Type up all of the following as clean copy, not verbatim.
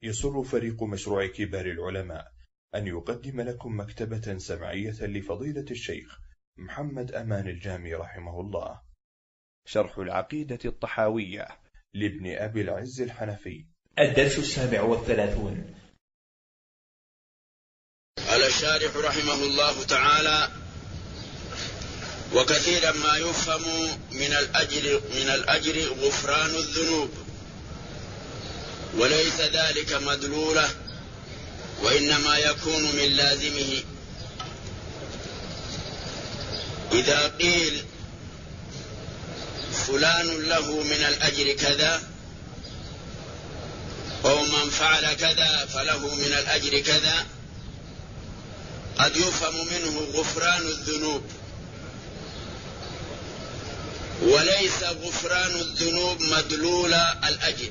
يسر فريق مشروع كبار العلماء أن يقدم لكم مكتبة سمعية لفضيلة الشيخ محمد أمان الجامي رحمه الله، شرح العقيدة الطحاوية لابن أبي العز الحنفي. الدرس 37. قال الشارح رحمه الله تعالى: وكثيرا ما يفهم من الأجر غفران الذنوب، وليس ذلك مدلوله، وإنما يكون من لازمه. إذا قيل فلان له من الأجر كذا، أو من فعل كذا فله من الأجر كذا، قد يفهم منه غفران الذنوب، وليس غفران الذنوب مدلول الأجر.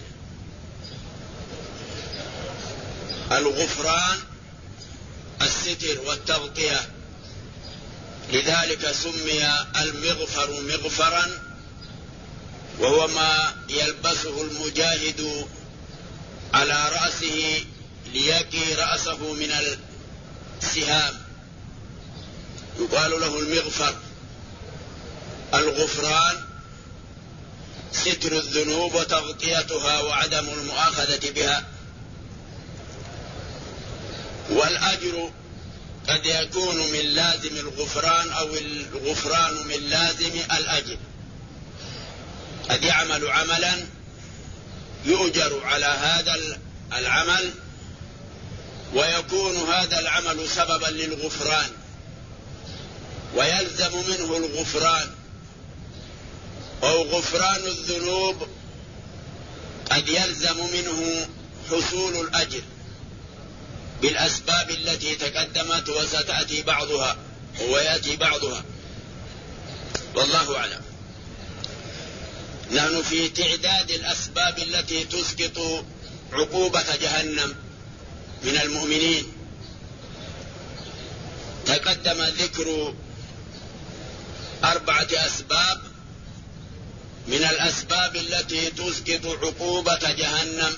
الغفران الستر والتغطية، لذلك سمي المغفر مغفرا، وهو ما يلبسه المجاهد على رأسه ليقي رأسه من السهام، يقال له المغفر. الغفران ستر الذنوب وتغطيتها وعدم المؤاخذة بها. والأجر قد يكون من لازم الغفران، أو الغفران من لازم الأجر. قد يعمل عملا يؤجر على هذا العمل، ويكون هذا العمل سببا للغفران، ويلزم منه الغفران. أو غفران الذنوب قد يلزم منه حصول الأجر بالأسباب التي تقدمت وستأتي بعضها ويأتي بعضها، والله أعلم. نحن في تعداد الأسباب التي تسقط عقوبة جهنم من المؤمنين. تقدم ذكر 4 أسباب من الأسباب التي تسقط عقوبة جهنم.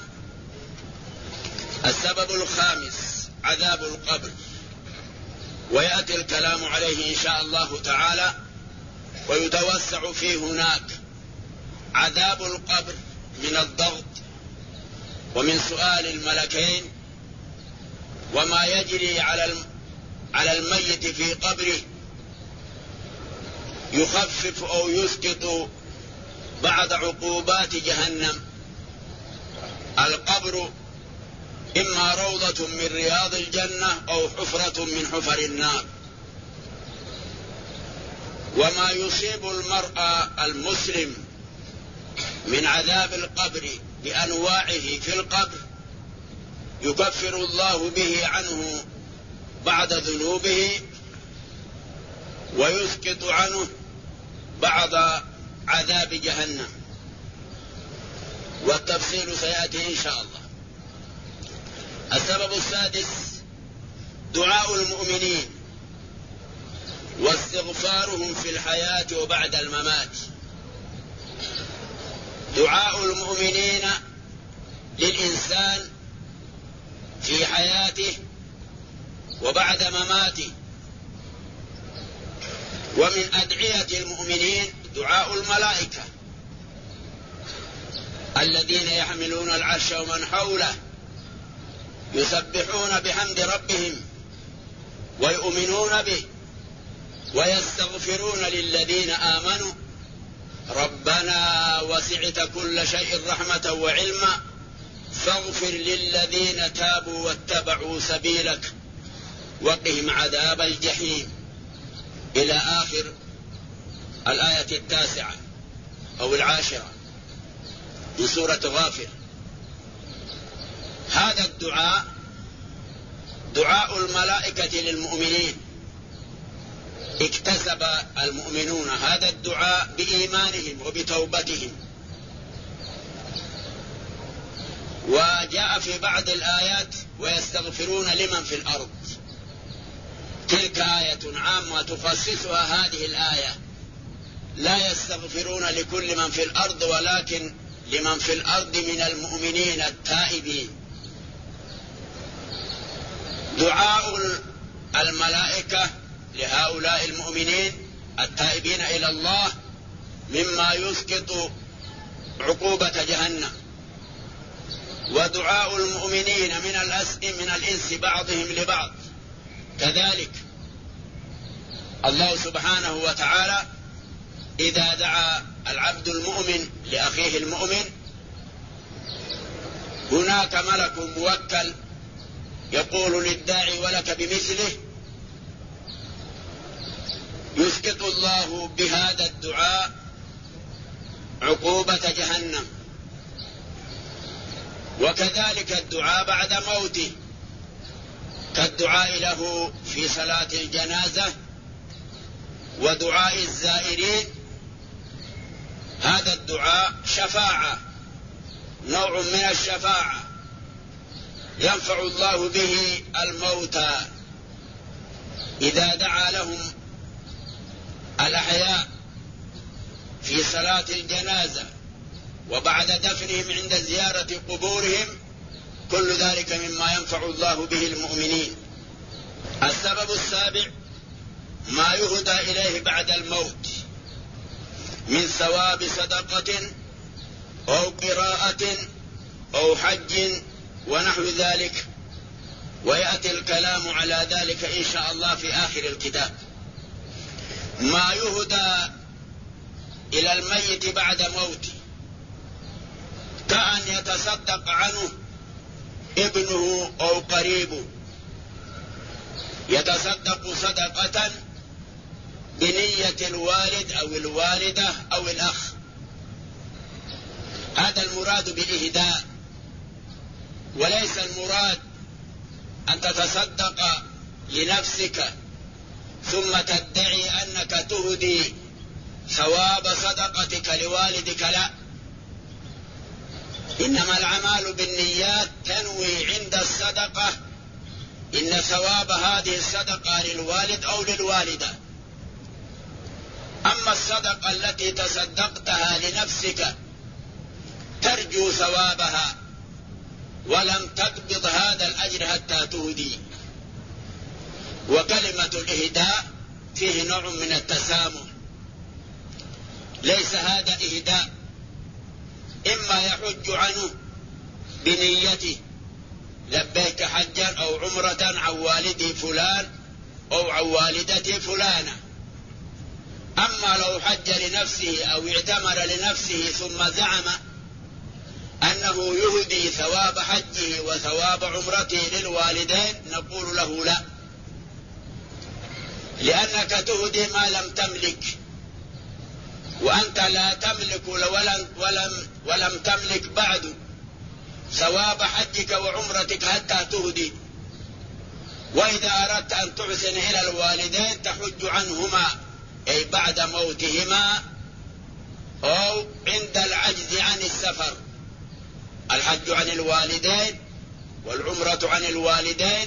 السبب الخامس عذاب القبر، ويأتي الكلام عليه إن شاء الله تعالى، ويتوسع فيه هناك. عذاب القبر من الضغط ومن سؤال الملكين، وما يجري على الميت في قبره يخفف أو يسقط بعض عقوبات جهنم. القبر إما روضة من رياض الجنة أو حفرة من حفر النار. وما يصيب المرء المسلم من عذاب القبر بأنواعه في القبر يكفر الله به عنه بعض ذنوبه، ويسقط عنه بعض عذاب جهنم، والتفصيل سيأتي إن شاء الله. السبب السادس دعاء المؤمنين واستغفارهم في الحياة وبعد الممات. دعاء المؤمنين للإنسان في حياته وبعد مماته. ومن أدعية المؤمنين دعاء الملائكة الذين يحملون العرش ومن حوله يسبحون بحمد ربهم ويؤمنون به ويستغفرون للذين آمنوا ربنا وسعت كل شيء رحمة وعلما فاغفر للذين تابوا واتبعوا سبيلك وقهم عذاب الجحيم، إلى آخر الآية 9 أو 10 من سورة غافر. هذا الدعاء دعاء الملائكة للمؤمنين. اكتسب المؤمنون هذا الدعاء بإيمانهم وبتوبتهم. وجاء في بعض الآيات ويستغفرون لمن في الأرض. تلك آية عامة تخصصها هذه الآية. لا يستغفرون لكل من في الأرض، ولكن لمن في الأرض من المؤمنين التائبين دعاء الملائكة لهؤلاء المؤمنين التائبين إلى الله مما يسقط عقوبة جهنم، ودعاء المؤمنين من الإنس بعضهم لبعض كذلك. الله سبحانه وتعالى إذا دعا العبد المؤمن لأخيه المؤمن هناك ملك موكل يقول للداعي ولك بمثله، يسقط الله بهذا الدعاء عقوبة جهنم. وكذلك الدعاء بعد موته كالدعاء له في صلاة الجنازة ودعاء الزائرين، هذا الدعاء شفاعة، نوع من الشفاعة ينفع الله به الموتى إذا دعا لهم الأحياء في صلاة الجنازة وبعد دفنهم عند زيارة قبورهم، كل ذلك مما ينفع الله به المؤمنين. السبب السابع ما يهدى إليه بعد الموت من ثواب صدقة أو قراءة أو حج ونحو ذلك، ويأتي الكلام على ذلك إن شاء الله في آخر الكتاب. ما يهدى إلى الميت بعد موته كأن يتصدق عنه ابنه أو قريبه، يتصدق صدقة بنية الوالد أو الوالدة أو الأخ، هذا المراد بالإهداء، وليس المراد أن تتصدق لنفسك ثم تدعي أنك تهدي ثواب صدقتك لوالدك، لا، إنما الأعمال بالنيات، تنوي عند الصدقة إن ثواب هذه الصدقة للوالد أو للوالدة. أما الصدقة التي تصدقتها لنفسك ترجو ثوابها ولم تقبض هذا الأجر حتى تهدي، وكلمة الإهداء فيه نوع من التسامح، ليس هذا إهداء، إما يحج عنه بنيته لبيك حجا أو عمرة عن والدي فلان أو عن والدتي فلانة، أما لو حج لنفسه أو اعتمر لنفسه ثم زعم أنه يهدي ثواب حجه وثواب عمرته للوالدين نقول له لا، لأنك تهدي ما لم تملك، وأنت لا تملك ولم تملك بعد ثواب حجك وعمرتك حتى تهدي. وإذا أردت أن تحسن إلى الوالدين تحج عنهما أي بعد موتهما أو عند العجز عن السفر، الحج عن الوالدين والعمرة عن الوالدين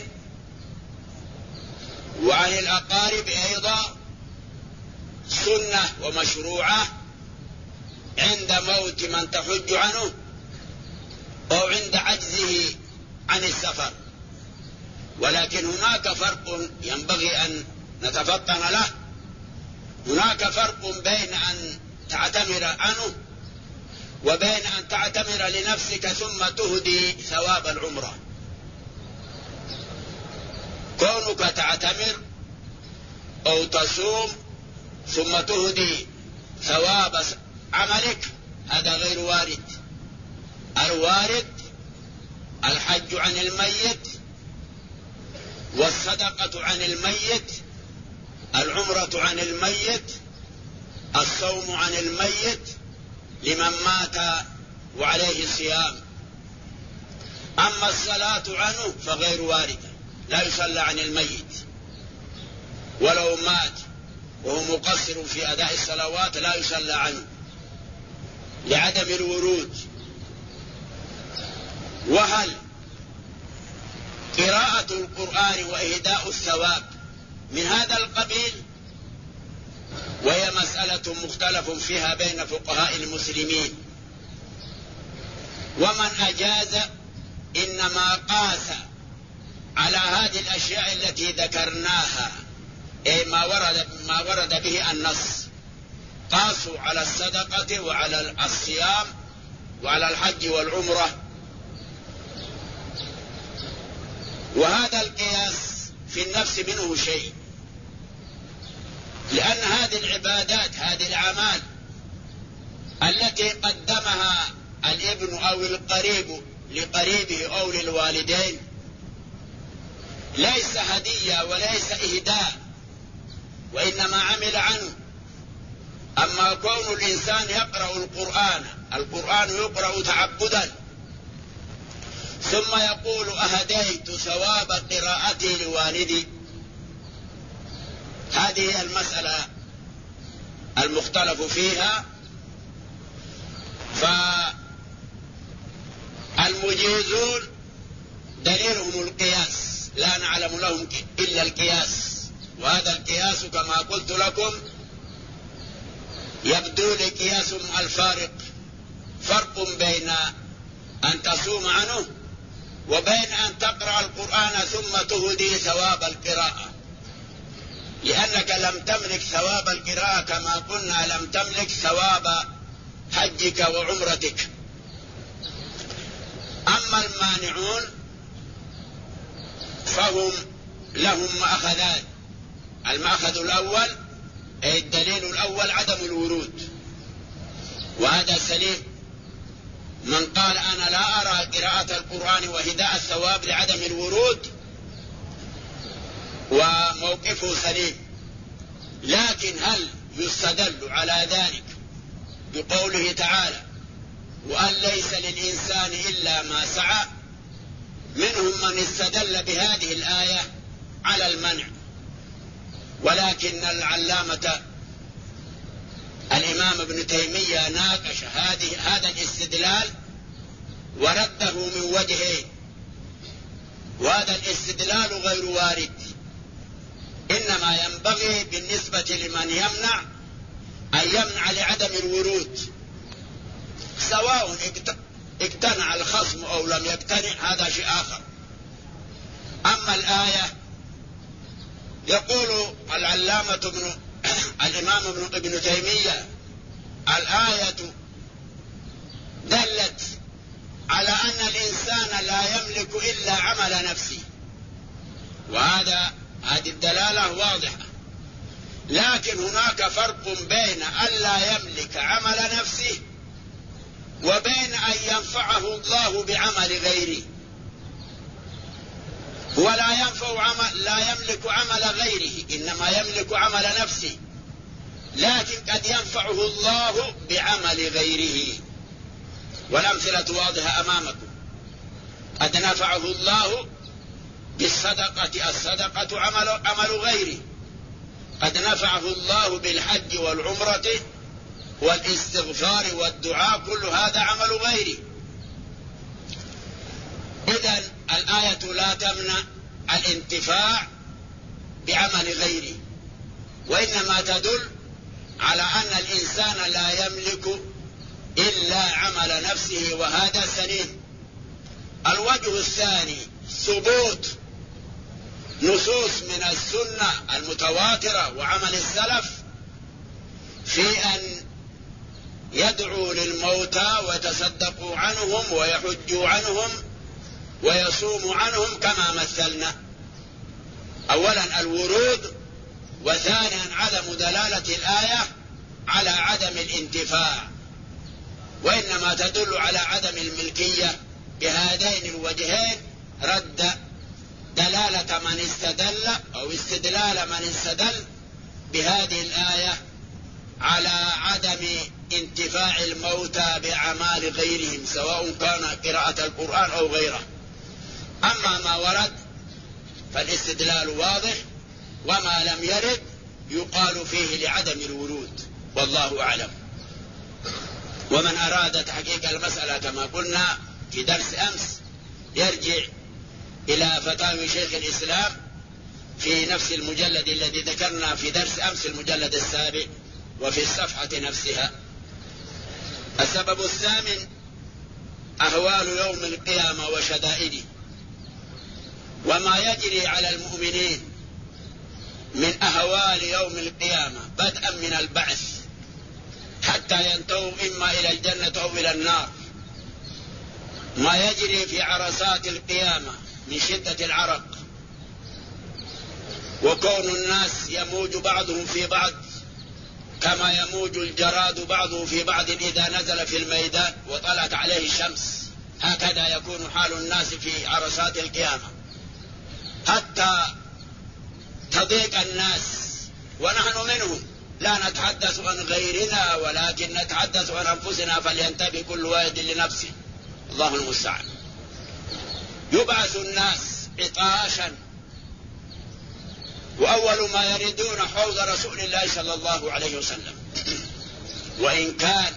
وعن الأقارب أيضا سنة ومشروعة عند موت من تحج عنه أو عند عجزه عن السفر. ولكن هناك فرق ينبغي أن نتفطن له، هناك فرق بين أن تعتمر عنه وبين أن تعتمر لنفسك ثم تهدي ثواب العمرة. كونك تعتمر أو تصوم ثم تهدي ثواب عملك هذا غير وارد. الوارد الحج عن الميت والصدقة عن الميت، العمرة عن الميت، الصوم عن الميت لمن مات وعليه الصيام. أما الصلاة عنه فغير واردة، لا يصلى عن الميت، ولو مات وهو مقصر في أداء الصلوات لا يصلى عنه لعدم الورود. وهل قراءة القرآن وإهداء الثواب من هذا القبيل؟ وهي مسألة مختلف فيها بين فقهاء المسلمين، ومن أجاز إنما قاس على هذه الأشياء التي ذكرناها، أي ما ورد به النص. قاسوا على الصدقة وعلى الصيام وعلى الحج والعمرة. وهذا القياس في النفس منه شيء، لأن هذه العبادات، هذه الأعمال التي قدمها الابن أو القريب لقريبه أو للوالدين ليس هدية وليس إهداء، وإنما عمل عنه. أما كون الإنسان يقرأ القرآن يقرأ تعبدا، ثم يقول أهديت ثواب قراءتي لوالدي، هذه المسألة المختلف فيها. فالمجيزون دليلهم القياس، لا نعلم لهم إلا القياس، وهذا القياس كما قلت لكم يبدو لي قياس الفارق، فرق بين أن تصوم عنه وبين أن تقرأ القرآن ثم تهدي ثواب القراءة، لأنك لم تملك ثواب القراءة كما قلنا لم تملك ثواب حجك وعمرتك. أما المانعون فهم لهم مأخذان. المأخذ الأول أي الدليل الأول عدم الورود، وهذا سليم. من قال أنا لا أرى قراءة القرآن وهداء الثواب لعدم الورود وموقفه سليم. لكن هل يستدل على ذلك بقوله تعالى وأن ليس للإنسان إلا ما سعى؟ منهم من استدل بهذه الآية على المنع، ولكن العلامة الإمام ابن تيمية ناقش هذا الاستدلال ورده من وجهين، وهذا الاستدلال غير وارد. إنما ينبغي بالنسبة لمن يمنع أن يمنع لعدم الورود، سواء اقتنع الخصم أو لم يقتنع، هذا شيء آخر. أما الآية يقول العلامة الإمام ابن تيمية الآية دلت على أن الإنسان لا يملك إلا عمل نفسه، هذه الدلالة واضحة. لكن هناك فرق بين أن لا يملك عمل نفسه وبين أن ينفعه الله بعمل غيره. ولا لا يملك عمل غيره، إنما يملك عمل نفسه، لكن قد ينفعه الله بعمل غيره. والأمثلة واضحة أمامكم. قد نفعه الله بالصدقة، الصدقة عمل غيره. قد نفعه الله بالحج والعمرة والاستغفار والدعاء، كل هذا عمل غيره. إذن الآية لا تمنع الانتفاع بعمل غيره، وإنما تدل على أن الإنسان لا يملك إلا عمل نفسه، وهذا سليم. الوجه الثاني ثبوت نصوص من السنة المتواترة وعمل السلف في أن يدعوا للموتى ويتصدقوا عنهم ويحجوا عنهم ويصوموا عنهم كما مثلنا. أولا الورود، وثانيا عدم دلالة الآية على عدم الانتفاع، وإنما تدل على عدم الملكية. بهذين الوجهين رد دلالة من استدل أو استدلال من استدل بهذه الآية على عدم انتفاع الموتى بأعمال غيرهم، سواء كان قراءة القرآن أو غيره. أما ما ورد فالاستدلال واضح، وما لم يرد يقال فيه لعدم الورود، والله أعلم. ومن أراد تحقيق المسألة كما قلنا في درس أمس يرجع إلى فتاوي شيخ الإسلام في نفس المجلد الذي ذكرنا في درس أمس، المجلد السابع، وفي الصفحة نفسها. السبب الثامن أهوال يوم القيامة وشدائده. وما يجري على المؤمنين من أهوال يوم القيامة بدءا من البعث حتى ينتهوا إما إلى الجنة أو إلى النار، ما يجري في عرصات القيامة من شدة العرق، وكون الناس يموج بعضهم في بعض كما يموج الجراد بعضه في بعض إذا نزل في الميدان وطلعت عليه الشمس، هكذا يكون حال الناس في عرصات القيامة حتى تضيق الناس، ونحن منهم، لا نتحدث عن غيرنا ولكن نتحدث عن أنفسنا، فلينتبه كل واحد لنفسه، الله المستعان. يبعث الناس عطاشا، وأول ما يريدون حوض رسول الله صلى الله عليه وسلم، وإن كان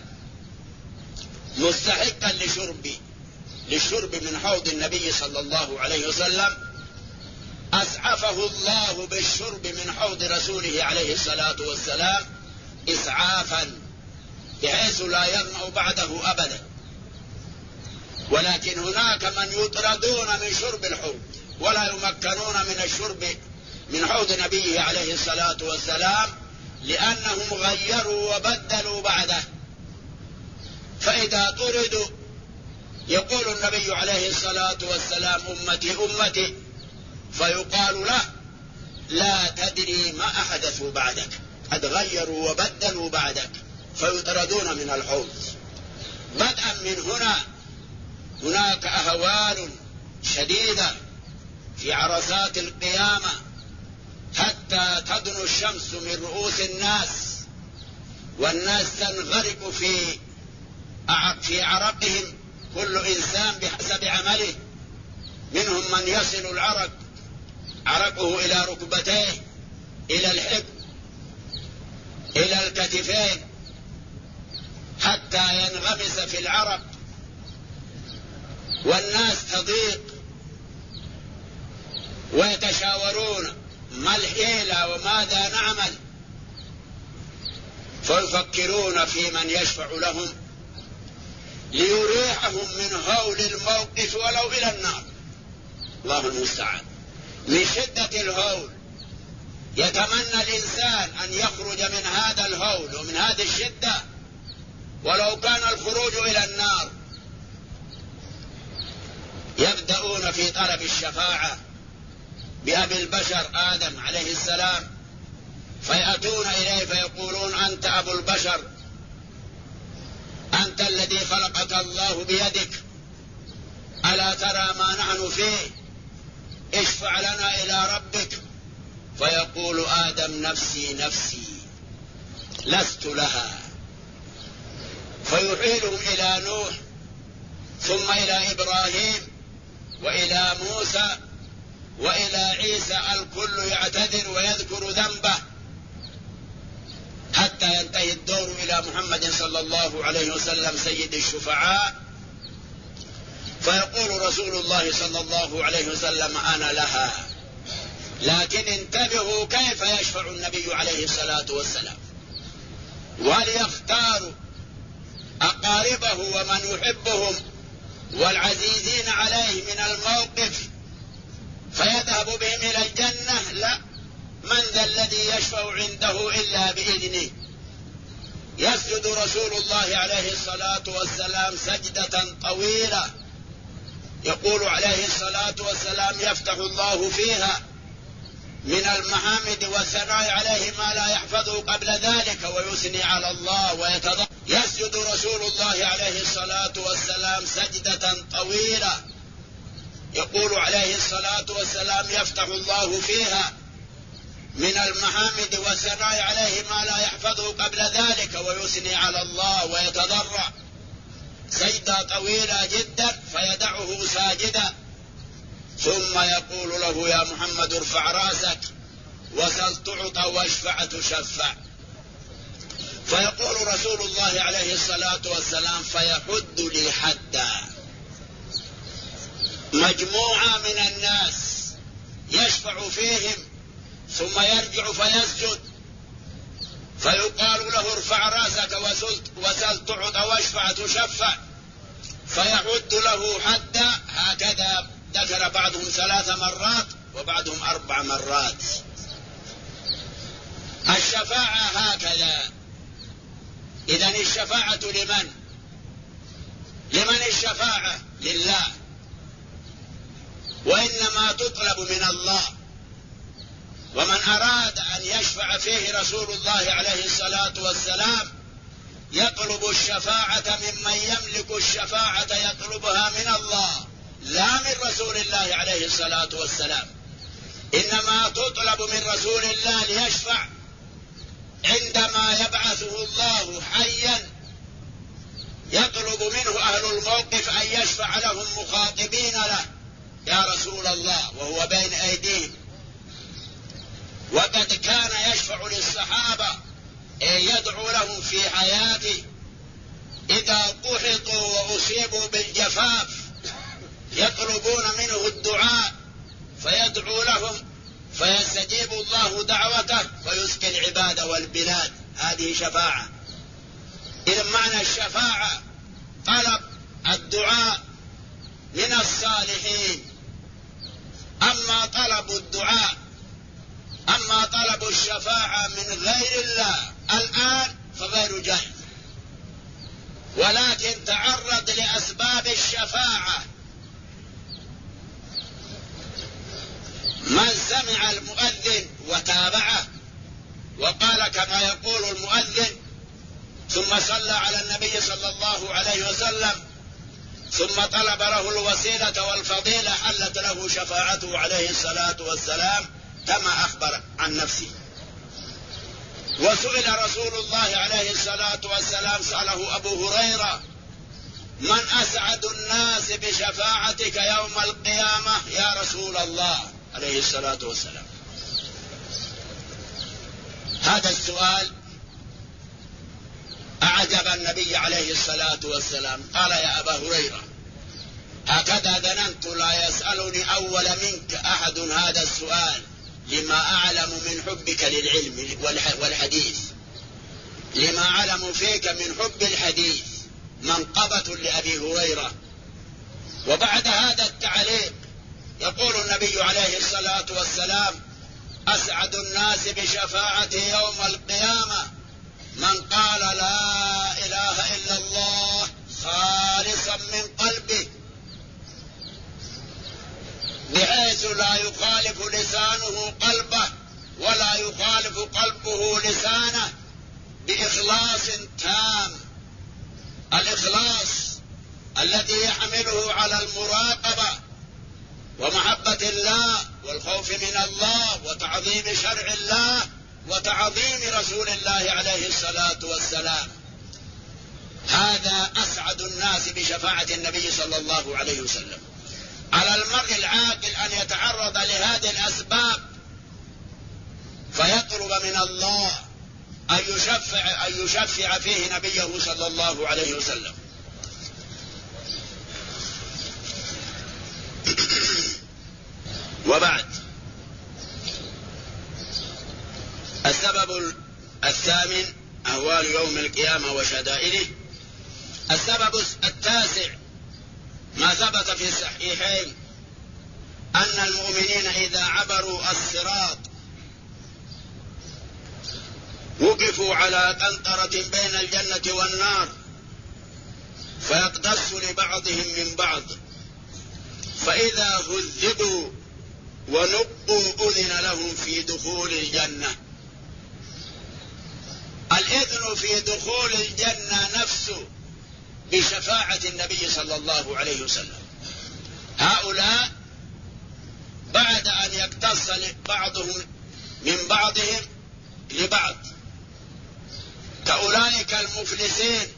مستحقا للشرب من حوض النبي صلى الله عليه وسلم، أسعفه الله بالشرب من حوض رسوله عليه الصلاة والسلام إسعافا بحيث لا يظمأ بعده أبدا. ولكن هناك من يطردون من شرب الحوض ولا يمكنون من الشرب من حوض نبيه عليه الصلاة والسلام، لأنهم غيروا وبدلوا بعده. فإذا طردوا يقول النبي عليه الصلاة والسلام أمتي أمتي، فيقال له لا تدري ما أحدثوا بعدك، قد غيروا وبدلوا بعدك، فيطردون من الحوض. بدءا من هنا هناك أهوال شديدة في عرصات القيامة حتى تدنو الشمس من رؤوس الناس، والناس تنغرق في عرقهم، كل إنسان بحسب عمله، منهم من يصل عرقه إلى ركبتيه، إلى الحب، إلى الكتفين، حتى ينغمس في العرق، والناس تضيق ويتشاورون ما الحيلة وماذا نعمل، فيفكرون في من يشفع لهم ليريحهم من هول الموقف ولو إلى النار، الله المستعان. من شدة الهول يتمنى الإنسان أن يخرج من هذا الهول ومن هذه الشدة ولو كان الخروج إلى النار. يبدأون في طلب الشفاعة بأبي البشر آدم عليه السلام، فيأتون إليه فيقولون أنت أبو البشر، أنت الذي خلقك الله بيدك، ألا ترى ما نحن فيه، اشفع لنا إلى ربك. فيقول آدم نفسي نفسي لست لها، فيحيلهم إلى نوح ثم إلى إبراهيم وإلى موسى وإلى عيسى، الكل يعتذر ويذكر ذنبه حتى ينتهي الدور إلى محمد صلى الله عليه وسلم سيد الشفعاء، فيقول رسول الله صلى الله عليه وسلم أنا لها. لكن انتبهوا كيف يشفع النبي عليه الصلاة والسلام، وهل يختار أقاربه ومن يحبهم والعزيزين عليه من الموقف فيذهب بهم إلى الجنة؟ لا، من ذا الذي يشفع عنده إلا بإذنه. يسجد رسول الله عليه الصلاة والسلام سجدة طويلة، يقول عليه الصلاة والسلام يفتح الله فيها من المحامد والثناء عليه ما لا يحفظه قبل ذلك، ويثني على الله ويتضرع. يسجد رسول الله عليه الصلاة والسلام سجدة طويلة، يقول عليه الصلاة والسلام يفتح الله فيها من المحامد والثناء عليه ما لا يحفظه قبل ذلك، ويثني على الله ويتضرع سجدة طويلة جدا، فيدعه ساجدا، ثم يقول له يا محمد ارفع راسك وسل تعطى واشفع تشفع. فيقول رسول الله عليه الصلاة والسلام فيحد لي حدا، مجموعة من الناس يشفع فيهم ثم يرجع فيسجد، فيقال له ارفع راسك وسل تعطى واشفع تشفع، فيحد له حدا هكذا ذكر بعضهم 3 مرات وبعضهم 4 مرات. الشفاعة هكذا. إذن الشفاعة لمن؟ لمن الشفاعة؟ لله، وإنما تطلب من الله. ومن أراد أن يشفع فيه رسول الله عليه الصلاة والسلام يطلب الشفاعة ممن يملك الشفاعة، يطلبها من الله لا من رسول الله عليه الصلاة والسلام. إنما تطلب من رسول الله ليشفع عندما يبعثه الله حيا، يطلب منه أهل الموقف أن يشفع لهم مخاطبين له يا رسول الله وهو بين أيديهم. وقد كان يشفع للصحابة يدعو لهم في حياته إذا قحطوا وأصيبوا بالجفاف، يطلبون منه الدعاء فيدعو لهم فيستجيب الله دعوته ويسقي العباد والبلاد. هذه شفاعة. إذا معنى الشفاعة طلب الدعاء من الصالحين. أما طلب الشفاعة من غير الله الآن فغير جائز، ولكن تعرض لأسباب الشفاعة. من سمع المؤذن وتابعه وقال كما يقول المؤذن ثم صلى على النبي صلى الله عليه وسلم ثم طلب له الوسيلة والفضيلة حلت له شفاعته عليه الصلاة والسلام كما أخبر عن نفسه. وسئل رسول الله عليه الصلاة والسلام، سأله أبو هريرة: من أسعد الناس بشفاعتك يوم القيامة يا رسول الله عليه الصلاة والسلام؟ هذا السؤال أعجب النبي عليه الصلاة والسلام. قال: يا أبا هريرة، هكذا ظننت، لا يسألني أول منك أحد هذا السؤال، لما أعلم من حبك للعلم والحديث، لما أعلم فيك من حب الحديث. منقبة لأبي هريرة. وبعد هذا التعليق يقول النبي عليه الصلاة والسلام: أسعد الناس بشفاعتي يوم القيامة من قال لا إله إلا الله خالصا من قلبه، بحيث لا يخالف لسانه قلبه ولا يخالف قلبه لسانه، بإخلاص تام. الإخلاص الذي يحمله على المراقبة ومحبة الله والخوف من الله وتعظيم شرع الله وتعظيم رسول الله عليه الصلاة والسلام. هذا أسعد الناس بشفاعة النبي صلى الله عليه وسلم. على المرء العاقل أن يتعرض لهذه الأسباب فيطلب من الله أن يشفع فيه نبيه صلى الله عليه وسلم. وبعد، السبب الثامن أهوال يوم القيامة وشدائده. السبب التاسع ما ثبت في الصحيحين أن المؤمنين إذا عبروا الصراط وقفوا على قنطرة بين الجنة والنار فيقتص لبعضهم من بعض، فإذا هذبوا ونقوا أذن لهم في دخول الجنة. الإذن في دخول الجنة نفسه بشفاعة النبي صلى الله عليه وسلم. هؤلاء بعد أن يقتص بعضهم من بعضهم لبعض كأولئك المفلسين.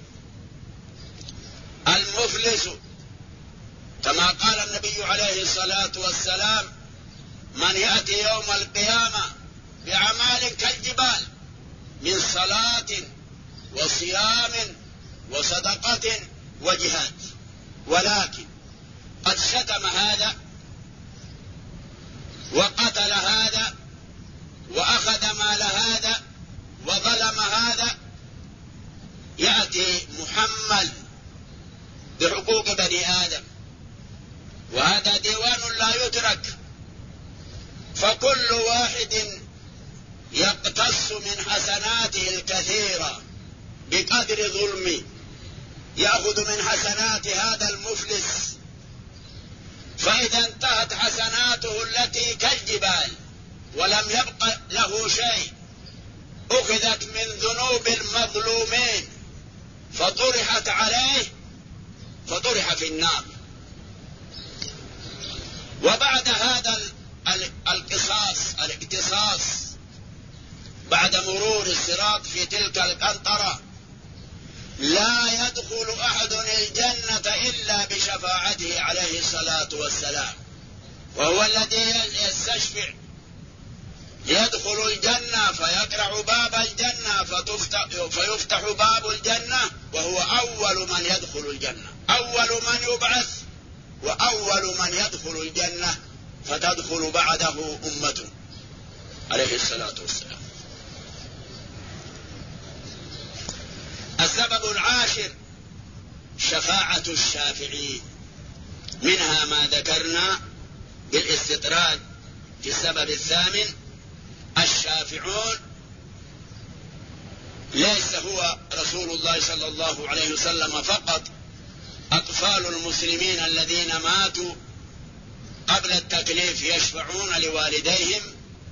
المفلس كما قال النبي عليه الصلاة والسلام: من يأتي يوم القيامة بأعمال كالجبال من صلاة وصيام وصدقة وجهاد، ولكن قد شتم هذا وقتل هذا وأخذ مال هذا وظلم هذا، يأتي محمل بحقوق بني آدم وهذا ديوان لا يترك، فكل واحد يقتص من حسناته الكثيرة بقدر ظلمه، يأخذ من حسنات هذا المفلس، فإذا انتهت حسناته التي كالجبال ولم يبق له شيء أخذت من ذنوب المظلومين فطرحت عليه فطرح في النار. وبعد هذا الاقتصاص بعد مرور الصراط في تلك القنطرة لا يدخل أحد الجنة إلا بشفاعته عليه الصلاة والسلام، وهو الذي يستشفع يدخل الجنة فيقرع باب الجنة فيفتح باب الجنة، وهو أول من يدخل الجنة، أول من يبعث وأول من يدخل الجنة، فتدخل بعده أمته عليه الصلاة والسلام. السبب العاشر شفاعة الشافعين، منها ما ذكرنا بالاستطراد في السبب الثامن. الشافعون ليس هو رسول الله صلى الله عليه وسلم فقط، أطفال المسلمين الذين ماتوا قبل التكليف يشفعون لوالديهم،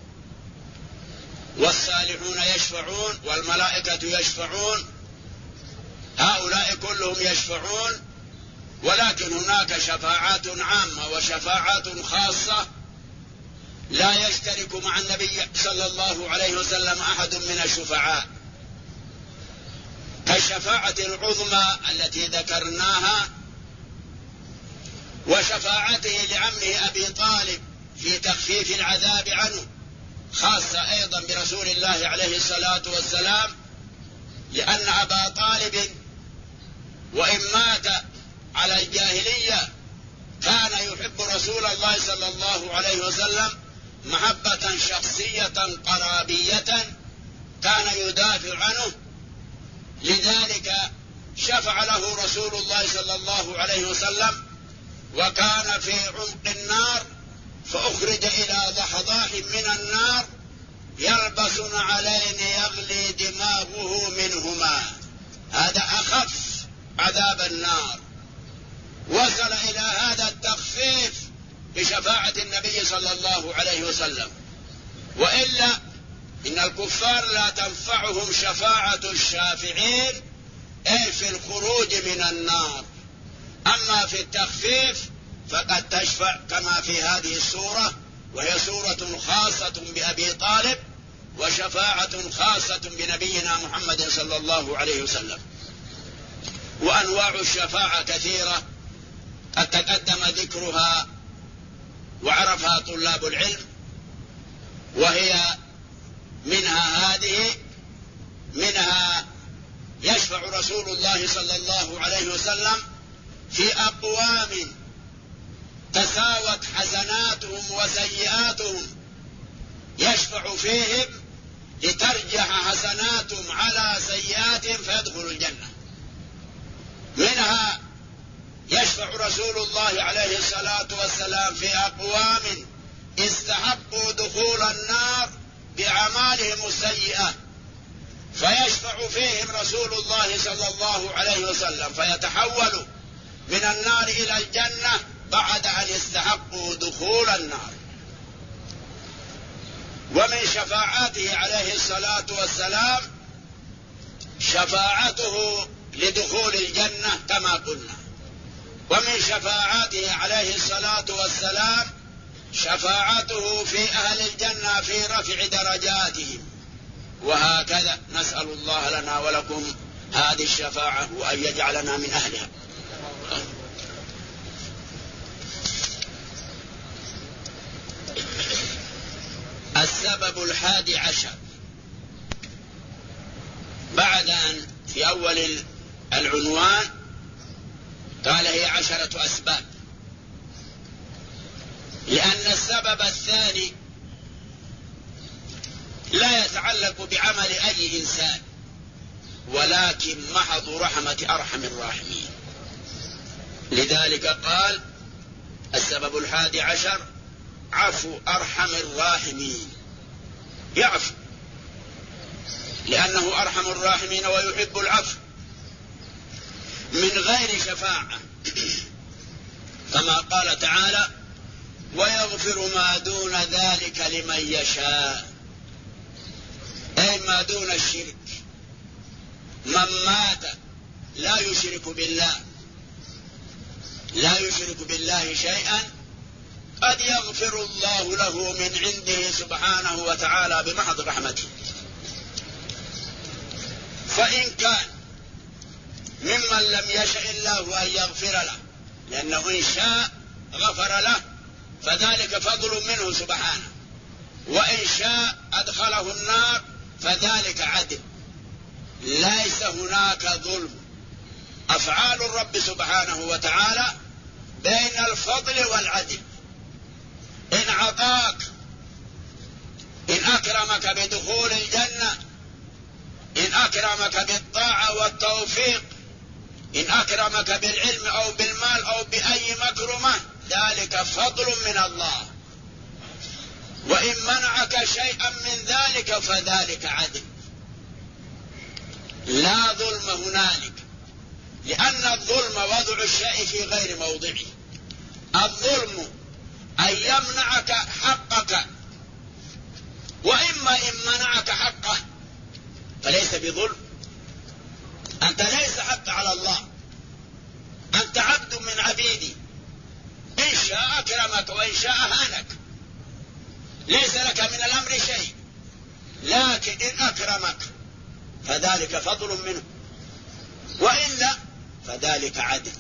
والصالحون يشفعون، والملائكة يشفعون، هؤلاء كلهم يشفعون. ولكن هناك شفاعات عامة وشفاعات خاصة لا يشترك مع النبي صلى الله عليه وسلم أحد من الشفعاء، كالشفاعة العظمى التي ذكرناها، وشفاعته لعمه أبي طالب في تخفيف العذاب عنه، خاصة أيضا برسول الله عليه الصلاة والسلام، لأن أبا طالب وإن مات على الجاهلية كان يحب رسول الله صلى الله عليه وسلم محبة شخصية قرابية، كان يدافع عنه، لذلك شفع له رسول الله صلى الله عليه وسلم، وكان في عمق النار فأخرج إلى ضحضاح من النار يلبس علين يغلي دماغه منهما، هذا أخف عذاب النار. وصل إلى هذا التخفيف بشفاعة النبي صلى الله عليه وسلم، وإلا إن الكفار لا تنفعهم شفاعة الشافعين أي في الخروج من النار، أما في التخفيف فقد تشفع كما في هذه السورة، وهي سورة خاصة بأبي طالب وشفاعة خاصة بنبينا محمد صلى الله عليه وسلم. وأنواع الشفاعة كثيرة قد تقدم ذكرها وعرفها طلاب العلم، وهي منها هذه: منها يشفع رسول الله صلى الله عليه وسلم في أقوام تساوت حسناتهم وسيئاتهم، يشفع فيهم لترجح حسناتهم على سيئاتهم فيدخلوا الجنة. منها يشفع رسول الله عليه الصلاة والسلام في أقوام استحقوا دخول النار بأعمالهم السيئة، فيشفع فيهم رسول الله صلى الله عليه وسلم فيتحولوا من النار إلى الجنة بعد أن يستحقوا دخول النار. ومن شفاعاته عليه الصلاة والسلام شفاعته لدخول الجنة كما قلنا، ومن شفاعاته عليه الصلاة والسلام شفاعته في أهل الجنة في رفع درجاتهم، وهكذا نسأل الله لنا ولكم هذه الشفاعة وأن يجعلنا من أهلها. السبب 11 بعد أن في أول العنوان قال هي 10 أسباب، لأن السبب الثاني لا يتعلق بعمل أي إنسان، ولكن محض رحمة أرحم الراحمين. لذلك قال السبب 11 عفو أرحم الراحمين، يعفو لأنه أرحم الراحمين ويحب العفو من غير شفاعة، كما قال تعالى ويغفر ما دون ذلك لمن يشاء، أي ما دون الشرك. من مات لا يشرك بالله شيئا قد يغفر الله له من عنده سبحانه وتعالى بمحض رحمته. فإن كان ممن لم يشاء الله أن يغفر له، لأنه إن شاء غفر له فذلك فضل منه سبحانه، وإن شاء أدخله النار فذلك عدل، ليس هناك ظلم. أفعال الرب سبحانه وتعالى بين الفضل والعدل. إن عطاك، إن أكرمك بدخول الجنة، إن أكرمك بالطاعة والتوفيق، إن أكرمك بالعلم أو بالمال أو بأي مكرمة، ذلك فضل من الله. وإن منعك شيئا من ذلك فذلك عدل، لا ظلم هنالك، لأن الظلم وضع الشيء في غير موضعه. الظلم أن يمنعك حقك، وإما إن منعك حقه فليس بظلم. أنت ليس حق على الله، أنت عبد من عبيدي، إن شاء أكرمك وإن شاء أهانك، ليس لك من الأمر شيء. لكن إن أكرمك فذلك فضل منه، وإلا فذلك عدل،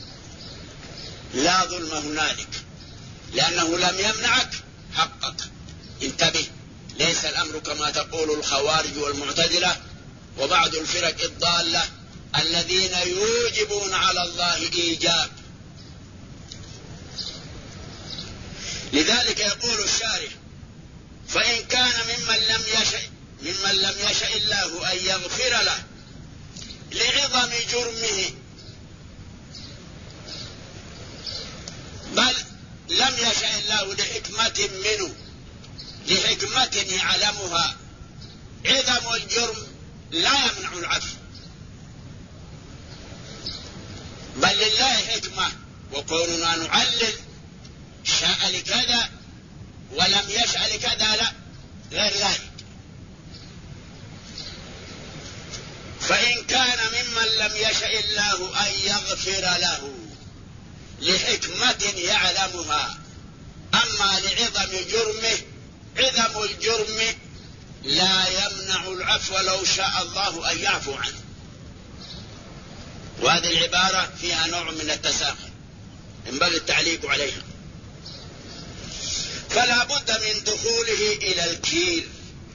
لا ظلم هنالك، لأنه لم يمنعك حقك. انتبه، ليس الأمر كما تقول الخوارج والمعتزلة وبعض الفرق الضالة الذين يوجبون على الله إيجاب. لذلك يقول الشارح فإن كان ممن لم يشأ الله أن يغفر له لعظم جرمه، بل لم يشأ الله لحكمة منه، لحكمة يعلمها. عظم الجرم لا يمنع العفو، بل لله حكمة، وكوننا نعلل شاء لكذا ولم يشأ لكذا لا، غير ذلك. فإن كان ممن لم يشأ الله أن يغفر له لحكمة يعلمها، أما لعظم جرمه، عظم الجرم لا يمنع العفو لو شاء الله أن يعفو عنه. وهذه العبارة فيها نوع من التساهل، ينبغي التعليق عليها. فلا بد من دخوله إلى الكيل.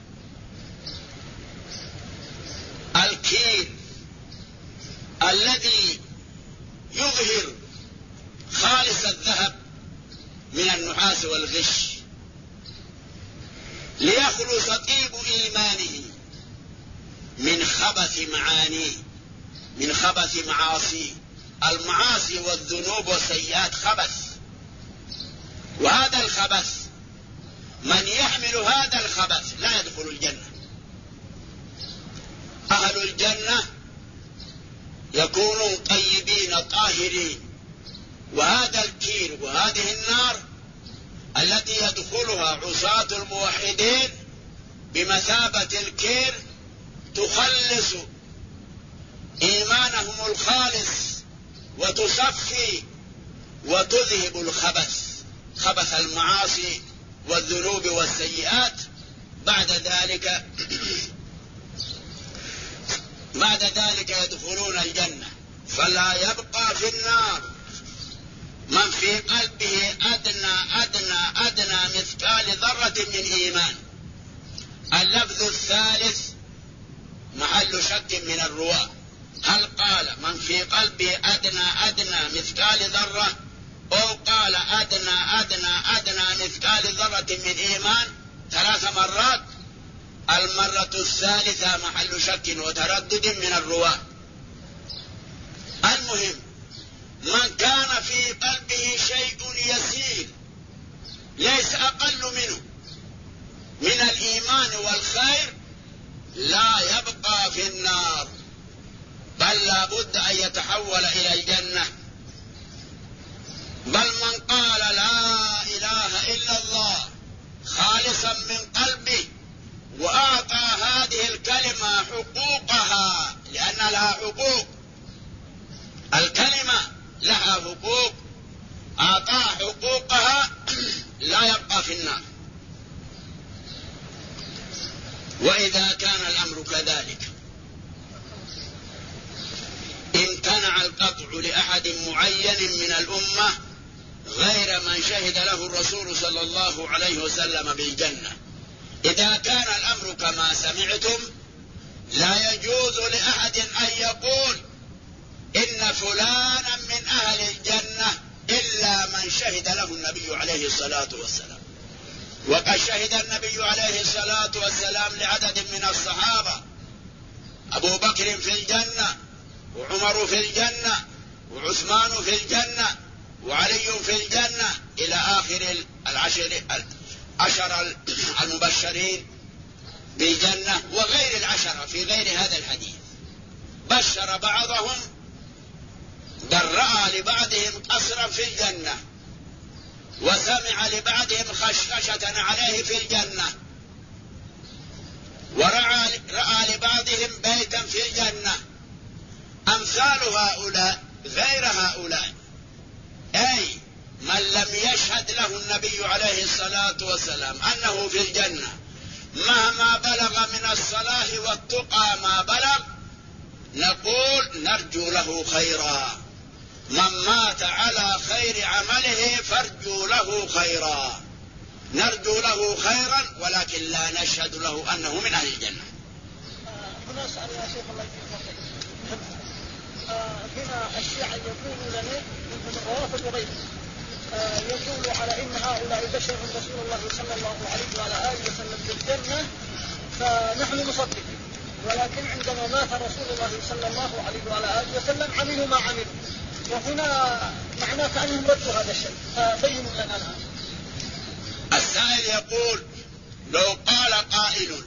الكيل الذي يظهر خالص الذهب من النحاس والغش، ليخلص طيب إيمانه من خبث معانيه، من خبث معاصيه. المعاصي والذنوب والسيئات خبث، وهذا الخبث من يحمل هذا الخبث لا يدخل الجنة. أهل الجنة يكونون طيبين طاهرين، وهذا الكير وهذه النار التي يدخلها عصاة الموحدين بمثابة الكير تخلص إيمانهم الخالص وتصفي وتذهب الخبث، خبث المعاصي والذنوب والسيئات. بعد ذلك يدخلون الجنة، فلا يبقى في النار من في قلبه أدنى مثقال ذرة من إيمان. اللفظ الثالث محل شك من الرواة، هل قال من في قلبه أدنى مثقال ذرة، أو قال أدنى مثقال ذرة من إيمان 3 مرات؟ المرة الثالثة محل شك وتردد من الرواة. المهم من كان في قلبه شيء يسير ليس أقل منه من الإيمان والخير لا يبقى في النار، بل لا بد أن يتحول إلى الجنة. بل من قال لا إله إلا الله خالصا من قلبه وأعطى هذه الكلمة حقوقها، لأن لها حقوق، الكلمة لها حقوق، أعطى حقوقها لا يبقى في النار. وإذا كان الأمر كذلك امتنع القطع لأحد معين من الأمة غير من شهد له الرسول صلى الله عليه وسلم بالجنة. إذا كان الأمر كما سمعتم لا يجوز لأحد أن يقول إن فلانا من أهل الجنة إلا من شهد له النبي عليه الصلاة والسلام. وقد شهد النبي عليه الصلاة والسلام لعدد من الصحابة، أبو بكر في الجنة، وعمر في الجنة، وعثمان في الجنة، وعلي في الجنة، إلى آخر العشر المبشرين بالجنة، وغير العشرة في غير هذا الحديث. بشر بعضهم بل رأى لبعضهم قصرا في الجنة، وسمع لبعضهم خشخشة عليه في الجنة، ورأى لبعضهم بيتا في الجنة. أمثال هؤلاء غير هؤلاء، أي من لم يشهد له النبي عليه الصلاة والسلام أنه في الجنة مهما بلغ من الصلاح والتقى ما بلغ، نقول نرجو له خيرا. من مات على خير عمله فارجو له خيرا، نرجو له خيرا ولكن لا نشهد له أنه من أهل الجنة. هنا سأل يا شيخ الله يجزيك هنا الشيعة يقولون لنا من الروافض وغيرهم يقول على إن هؤلاء بشر رسول الله صلى الله عليه وعلى آله وسلم بالجنة، فنحن نصدق، ولكن عندما مات رسول الله صلى الله عليه وعلى آله وسلم عملوا ما عملوا، وهنا معناه كأنهم ردوا هذا الشيء، فبينوا لنا الآن. السائل يقول لو قال قائل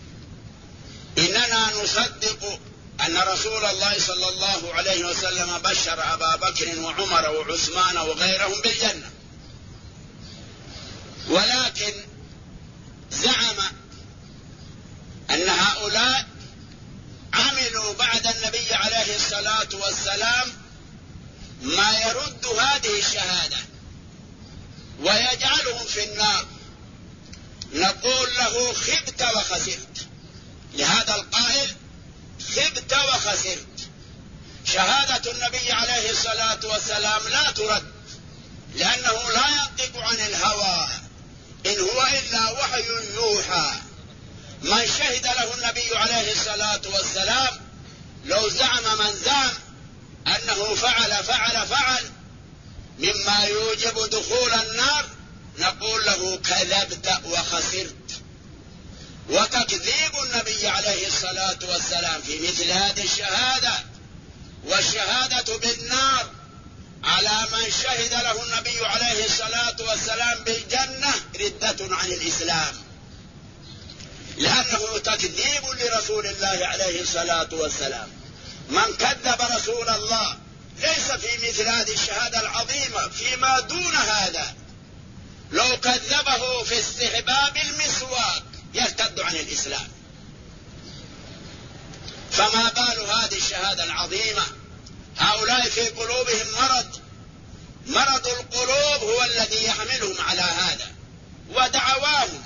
إننا نصدق أن رسول الله صلى الله عليه وسلم بشر أبا بكر وعمر وعثمان وغيرهم بالجنة، ولكن زعم أن هؤلاء عملوا بعد النبي عليه الصلاة والسلام ما يرد هذه الشهادة ويجعلهم في النار، نقول له خبت وخسرت. لهذا القائل خبت وخسرت. شهادة النبي عليه الصلاة والسلام لا ترد، لأنه لا ينطق عن الهوى، إن هو إلا وحي يوحى. من شهد له النبي عليه الصلاة والسلام لو زعم من زعم أنه فعل مما يوجب دخول النار، نقول له كذبت وخسرت. وتكذيب النبي عليه الصلاة والسلام في مثل هذه الشهادة والشهادة بالنار على من شهد له النبي عليه الصلاة والسلام بالجنة ردة عن الإسلام، لأنه تكذيب لرسول الله عليه الصلاة والسلام. من كذب رسول الله ليس في مثل هذه الشهادة العظيمة، فيما دون هذا لو كذبه في استحباب المسواك يرتد عن الإسلام، فما بال هذه الشهادة العظيمة؟ هؤلاء في قلوبهم مرض القلوب هو الذي يحملهم على هذا، ودعواهم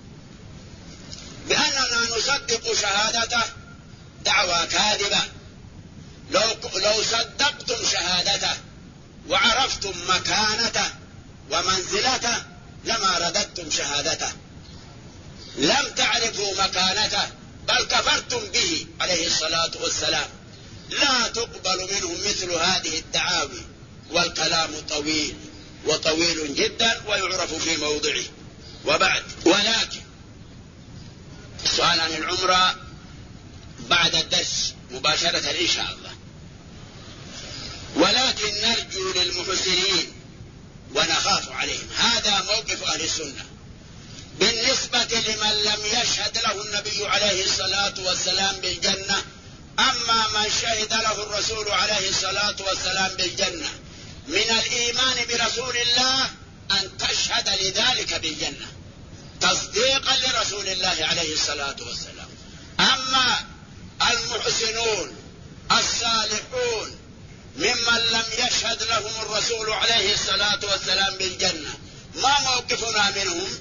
بأننا نصدق شهادته دعوى كاذبة. لو صدقتم شهادته وعرفتم مكانته ومنزلته لما رددتم شهادته. لم تعرفوا مكانته بل كفرتم به عليه الصلاة والسلام. لا تقبل منهم مثل هذه الدعاوي، والكلام طويل وطويل جدا ويعرف في موضعه. وبعد، ولكن سؤال عن العمرة بعد الدرس مباشرة إن شاء الله. ولكن ولكن نرجو للمحسنين ونخاف عليهم. هذا موقف أهل السنة. بالنسبة لمن لم يشهد له النبي عليه الصلاة والسلام بالجنة، أما من شهد له الرسول عليه الصلاة والسلام بالجنة من الإيمان برسول الله أن تشهد لذلك بالجنة تصديقا لرسول الله عليه الصلاة والسلام. أما المحسنون الصالحون ممن لم يشهد لهم الرسول عليه الصلاة والسلام بالجنة، ما موقفنا منهم؟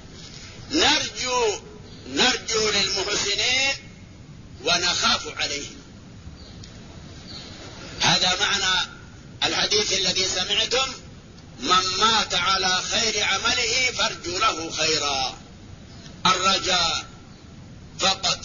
نرجو للمحسنين ونخاف عليهم. هذا معنى الحديث الذي سمعتم: من مات على خير عمله فارجو له خيرا. الرجاء فقط